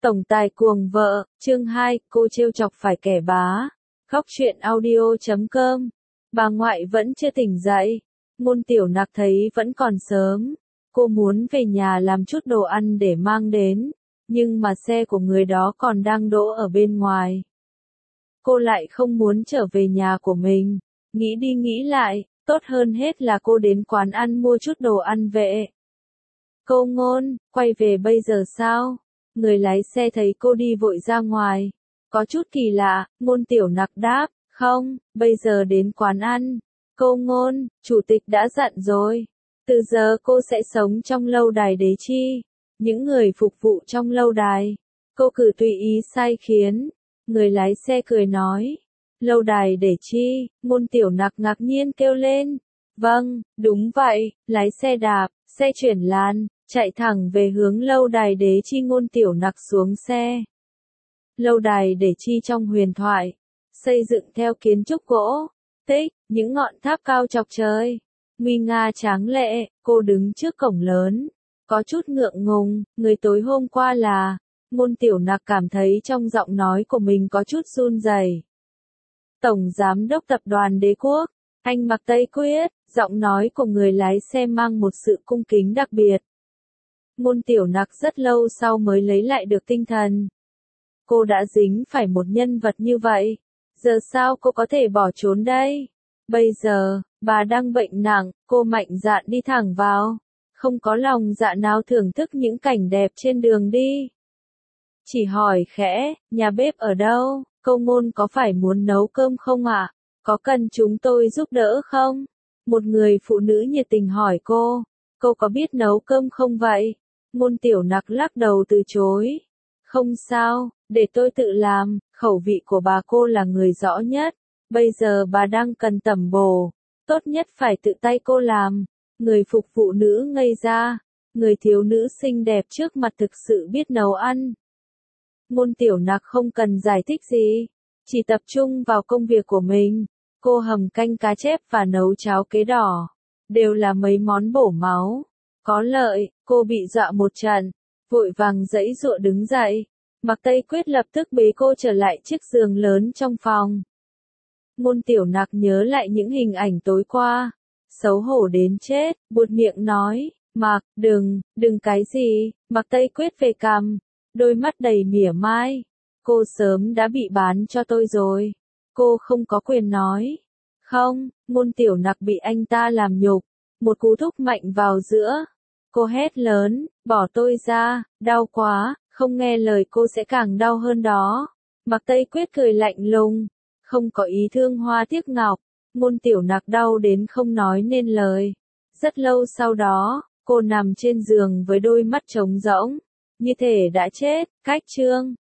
Tổng tài cuồng vợ, chương 2, cô trêu chọc phải kẻ bá. Góc truyện audio.com. Bà ngoại vẫn chưa tỉnh dậy. Ngôn Tiểu Nặc thấy vẫn còn sớm. Cô muốn về nhà làm chút đồ ăn để mang đến. Nhưng mà xe của người đó còn đang đỗ ở bên ngoài. Cô lại không muốn trở về nhà của mình. Nghĩ đi nghĩ lại, tốt hơn hết là cô đến quán ăn mua chút đồ ăn về. Cô Ngôn, quay về bây giờ sao? Người lái xe thấy cô đi vội ra ngoài. Có chút kỳ lạ, Ngôn Tiểu Nặc đáp, không, bây giờ đến quán ăn. Cô Ngôn, chủ tịch đã dặn rồi. Từ giờ cô sẽ sống trong lâu đài Đế Chi. Những người phục vụ trong lâu đài. Cô cứ tùy ý sai khiến. Người lái xe cười nói. Lâu đài Đế Chi, Ngôn Tiểu Nặc ngạc nhiên kêu lên. Vâng, đúng vậy, lái xe đạp, xe chuyển làn. Chạy thẳng về hướng lâu đài Đế Chi. Ngôn Tiểu Nặc xuống xe. Lâu đài Đế Chi trong huyền thoại, xây dựng theo kiến trúc gỗ, tích, những ngọn tháp cao chọc trời, nguy nga tráng lệ. Cô đứng trước cổng lớn, có chút ngượng ngùng, người tối hôm qua là, Ngôn Tiểu Nặc cảm thấy trong giọng nói của mình có chút run rẩy. Tổng giám đốc tập đoàn Đế Quốc, anh Mạc Tây Quyết, giọng nói của người lái xe mang một sự cung kính đặc biệt. Ngôn Tiểu Nặc rất lâu sau mới lấy lại được tinh thần. Cô đã dính phải một nhân vật như vậy. Giờ sao cô có thể bỏ trốn đây? Bây giờ, bà đang bệnh nặng, cô mạnh dạn đi thẳng vào. Không có lòng dạ nào thưởng thức những cảnh đẹp trên đường đi. Chỉ hỏi khẽ, nhà bếp ở đâu? Cô Ngôn có phải muốn nấu cơm không ạ? Có cần chúng tôi giúp đỡ không? Một người phụ nữ nhiệt tình hỏi cô. Cô có biết nấu cơm không vậy? Ngôn Tiểu Nặc lắc đầu từ chối. Không sao, để tôi tự làm, khẩu vị của bà cô là người rõ nhất. Bây giờ bà đang cần tẩm bổ, tốt nhất phải tự tay cô làm. Người phục vụ nữ ngây ra, người thiếu nữ xinh đẹp trước mặt thực sự biết nấu ăn. Ngôn Tiểu Nặc không cần giải thích gì, chỉ tập trung vào công việc của mình. Cô hầm canh cá chép và nấu cháo kế đỏ, đều là mấy món bổ máu. Có lợi, cô bị dọa một trận, vội vàng giãy giụa đứng dậy. Mạc Tây Quyết lập tức bế cô trở lại chiếc giường lớn trong phòng. Ngôn Tiểu Nặc nhớ lại những hình ảnh tối qua, xấu hổ đến chết, buột miệng nói, Mạc, đừng cái gì. Mạc Tây Quyết về cằm, đôi mắt đầy mỉa mai. Cô sớm đã bị bán cho tôi rồi. Cô không có quyền nói. Không, Ngôn Tiểu Nặc bị anh ta làm nhục, một cú thúc mạnh vào giữa. Cô hét lớn, bỏ tôi ra, đau quá, không nghe lời cô sẽ càng đau hơn đó. Mạc Tây Quyết cười lạnh lùng, không có ý thương hoa tiếc ngọc. Ngôn Tiểu Nặc đau đến không nói nên lời. Rất lâu sau đó, cô nằm trên giường với đôi mắt trống rỗng, như thể đã chết. Cách chương